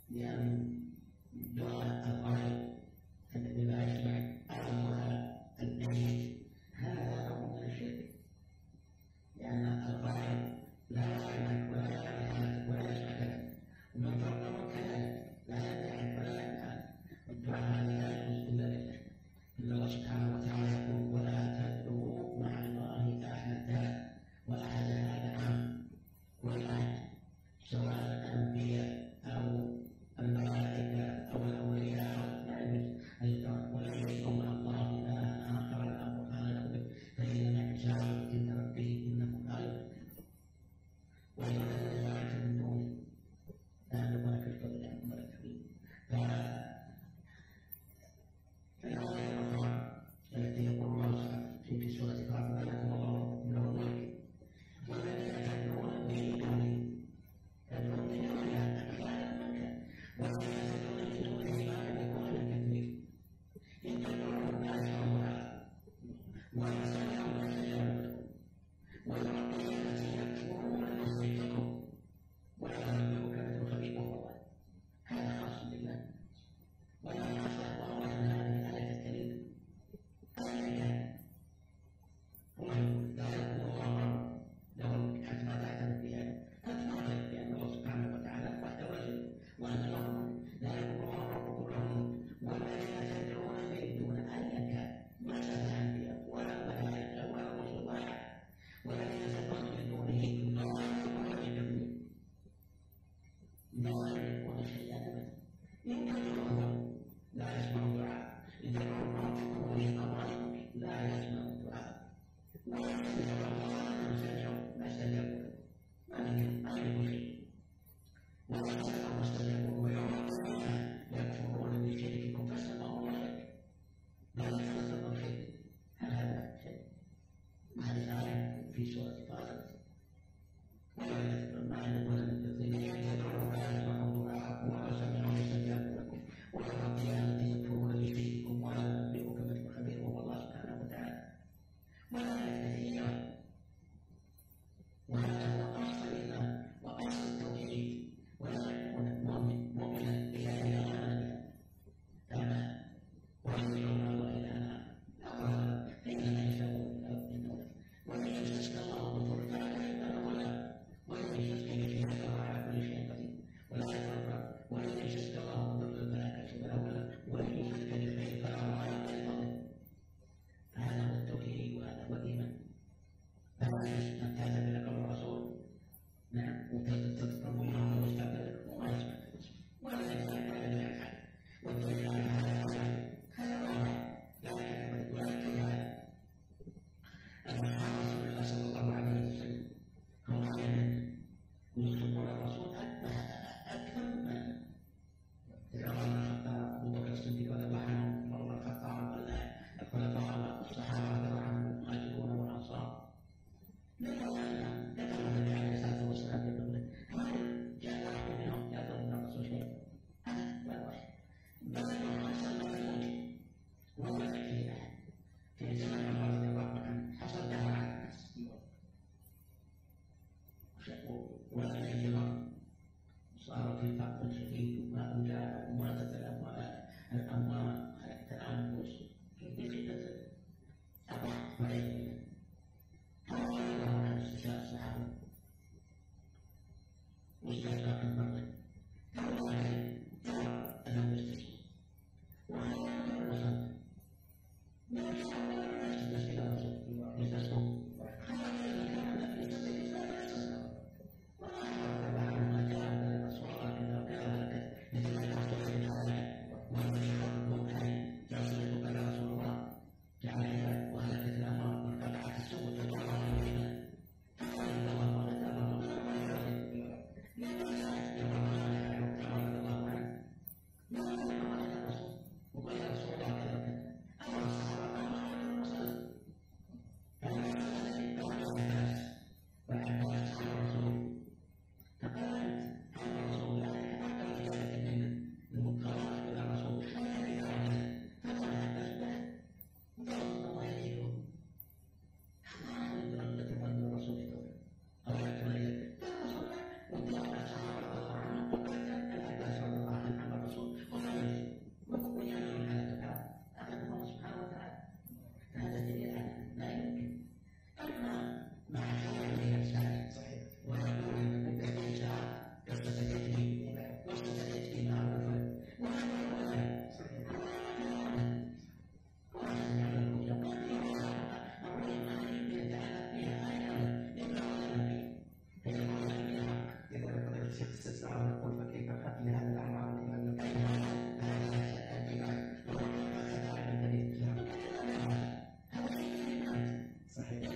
لأن دعاء الغائب الذي لا يسمع أو الميت هذا نوع من الشرك، لأن الغائب لا يسمع ولا يعرف ولا يسمع، ومن فضل كذلك لا يعرف ولا يفعل، والدعاء لا يجوز إلا لله. إن الله سبحانه وتعالى يقول: ولا تدعوا مع الله أحدا، وأحد هذا عام والآية، سواء الأنبياء أو الملائكة أو الأولياء ولم يدعوا مع الله إلها آخر أو خالق، فإنما يجعل عند ربه إنه لا يغفر، وإذا لا يعتمدون لا نبغى في الفضل عنهم ولا الكريم. التي يقول الله في سورة الأعراف: الله من الملك والذين يدعون من دونه يدعون من دونه والذين يدعون من دونه ما يدعون كثير إن تدعون الناس ولا سمعوا فسيعبدون والربين التي يكفرون يصدقون ولا يملك مثل خبير الله. هذا خاص بالله، ولا يخشى الله عن هذه الآية الكريمة. لهم حتى لا تعتمد بها، فتعتمد بأن الله سبحانه وتعالى وحده وجل، وأن لهم لا يكون ربكم لهم والذين تدعون من دون أيا كان، ما شاء الأنبياء ولا الملائكة ولا الرسل ولا أحد، والذين تدعون من دونه لا يملكون شيئا أبدا. إن تدعوهم لا يسمعوا دعاء، إن تدعوهم لا يسمعوا دعاء، وإن تدعوهم ما استجابوا ما يملكوا شيء، وإن تدعوهم استجابوا ويعرفون يكفرون بشرككم فسمعوا عليك لا يتصدق شيء. هل هذا شيء؟ هذه الآية في سورة طه: ولا تسمعوا الذين يدعون لا يسمعوا دعاءكم ولا سمعوا يستجابوا لكم والربيان يكفرون بشرككم ولا ينبئك مثل خبير والله سبحانه وتعالى. ولا كثيرا وهذا هو أصل الإيمان وأصل التوحيد، ولا يكون مؤمنا إلا إلى غيره كما ويدعون الله إلى آخر فإنما يشاءون من الأرض من دونه ومن يستسقى الله بفضله فلا ولا ومن يستسقي فيه فهو على كل شيء قدير ولا يتفرق ومن يستسقى الله بفضله الملائكة فلا ولا ومن يستسقي فيه فهو على كل فضل. فهذا هو التوحيد وهذا هو الإيمان. أن تعتبر لك الرسول نعم وتذكر الله واستعبدك وما يسمع ولا يفعل والدليل على هذا هذا لا يعتمد ولا يتبع أن رسول الله صلى الله عليه وسلم هو يطلب الرسول أكثر من الخطاب أبو بكر الصديق رضي الله عنه عمر الخطاب الخلفاء الصحابة رضي الله عنهم المهاجرون والأنصار لما كتب النبي عليه الصلاة والسلام يقول: هل جاء واحد منهم يطلب من الرسول شيء؟ ولا واحد، بل صلى الموت وهو يكفي في زمن عمر رضي الله عنه حصل دعوة على الناس والهجرة صار في فقر شديد وما جاء وماتت الأموال حتى الأنفس في شدة أبعد عليهم. هذا عن استشهاد الصحابة واستشهاد المرض أنه يستشهد وهذا الرسول من يستشهد الرسول يستشهد نقول فكيف ختم هذا الأمر صحيح.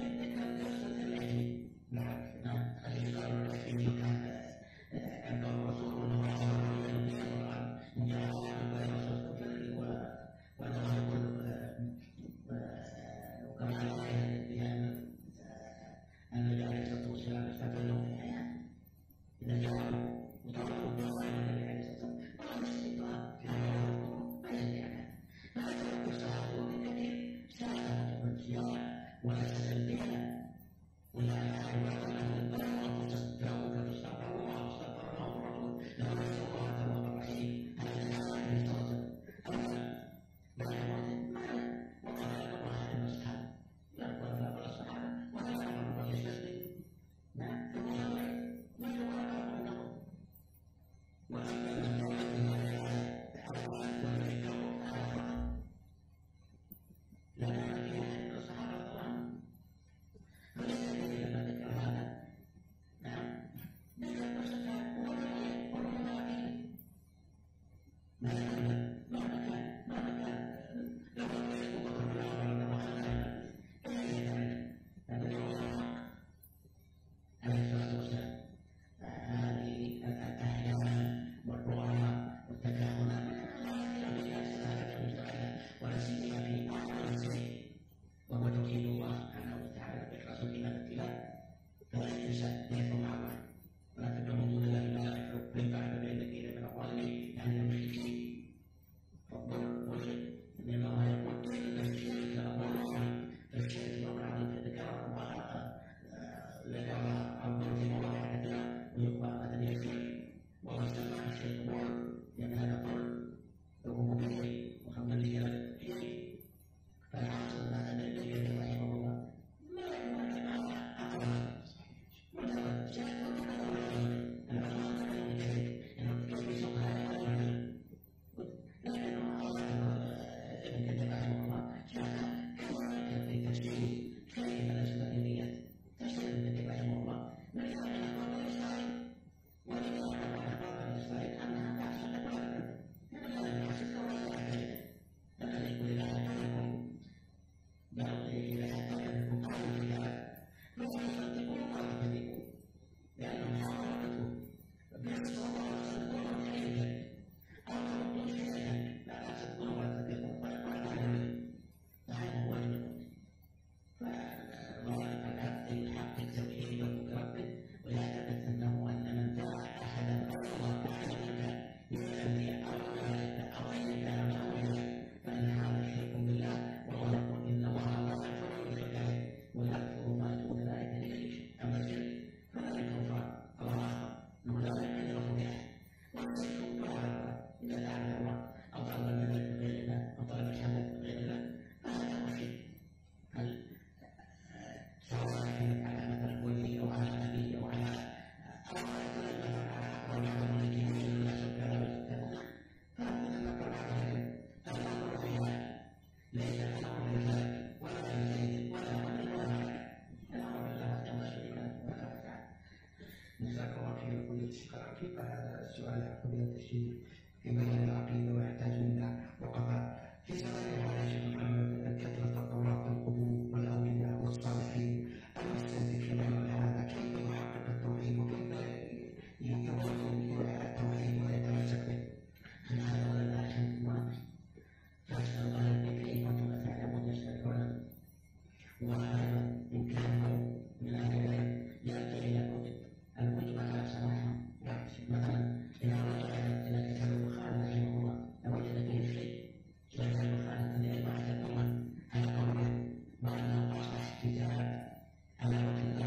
جزاك الله خير فضيلة الشيخ الحقيقة هذا السؤال يا فضيلة الشيخ في مجال العقيدة ويحتاج منا وقفات. في زماننا يا شيخ محمد كثرة الطواف القبور والأولياء والصالحين المستهدفين من هذا كيف يحقق التوحيد وكيف يوصل إلى التوحيد ويتمسك به؟ هذا ولا لا شك واضح. فأسأل الله أن كلمة تعلمون يسألون وهذا يمكنه من أجل يأتي إلى كتب الوجوه على سماعها. مثلا إذا رجع إلى كتاب البخاري رحمه الله لوجد فيه شيء ليس مخالفا لأجماع الأمة على قوله وأنه أصبح كتابا على وجه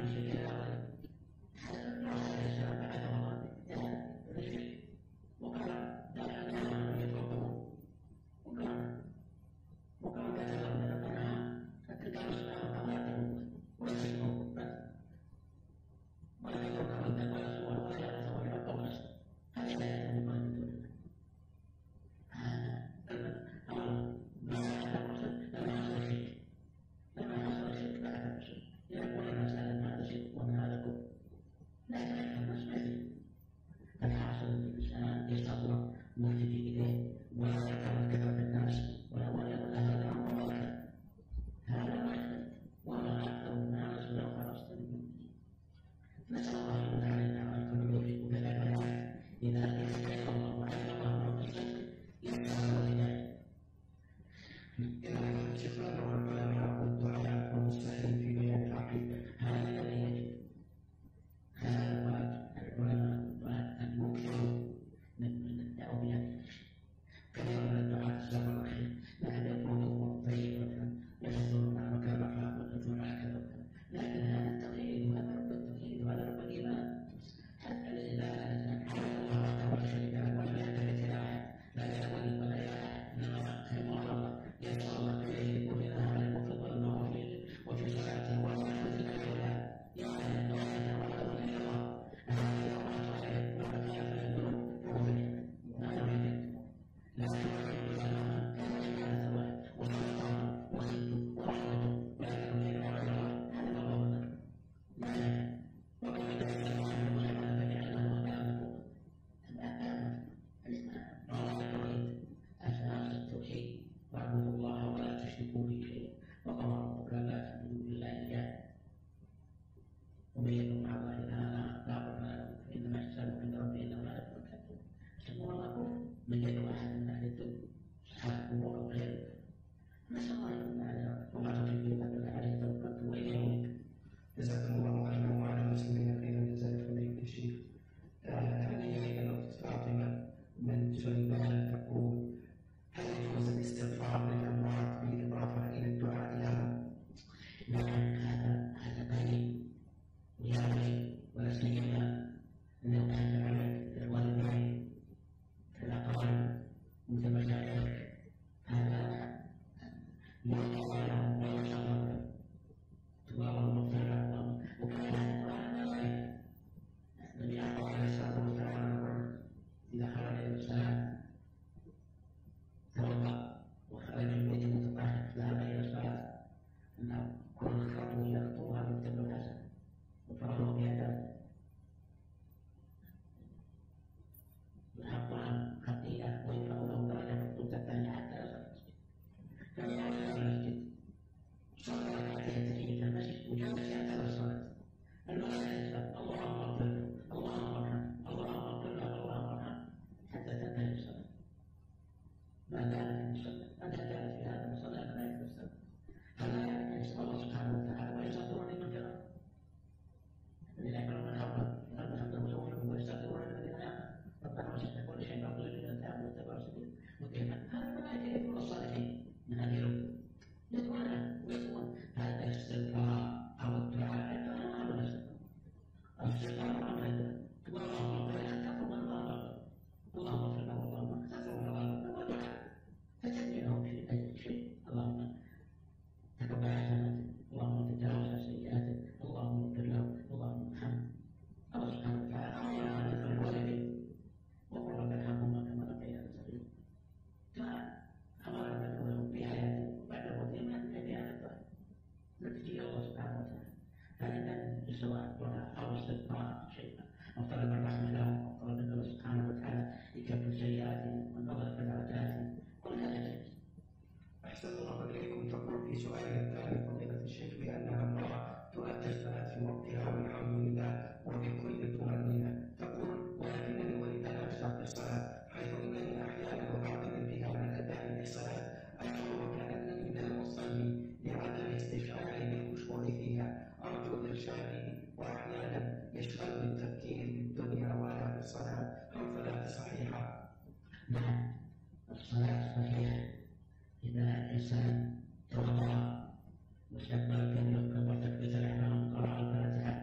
الصلاة صحيحة إذا الإنسان توضأ مستقبل كبر تكبيرة الإحرام قرأ الفاتحة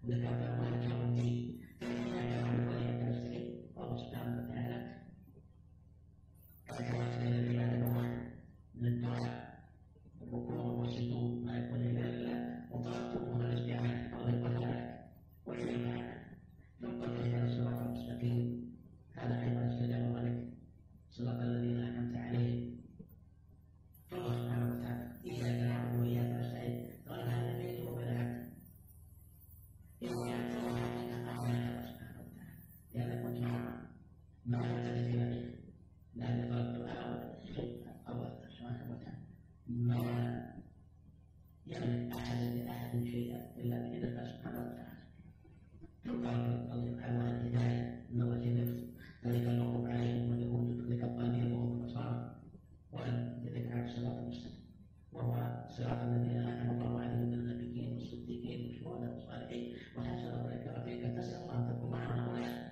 ذكرت وذكرتي الله سبحانه وتعالى ذكرت العبادة من الدعاء الركوع والسجود مع كل الله وطلبته من الاستعانة والقرآن والعبادة ثم إلى الصراط المستقيم هذا أيضا استجاب لك صراط الذين أنعمت عليهم فالله سبحانه وتعالى إياك نعبد وإياك نستعين قال هذا البيت وبلغت إياك وحدك أعلى سبحانه وتعالى لأنك كنت ما تدري به لأن الدعاء أول سبحانه وتعالى ما يملك أحد شيئا إلا بإذن الله سبحانه وتعالى يقال الله على الهداية إن الله يدرس ذلك المغضوب عليهم واليهود ذلك الضالين وهم النصارى وأن يذكر على الصراط المستقيم وهو صراط الذين أنعم الله عليهم من النبيين والصديقين والشهداء والصالحين وحسن أولئك رفيقا نسأل الله أن تكون معنا هؤلاء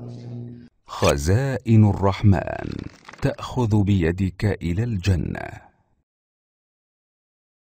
خزائن الرحمن تأخذ بيدك إلى الجنة.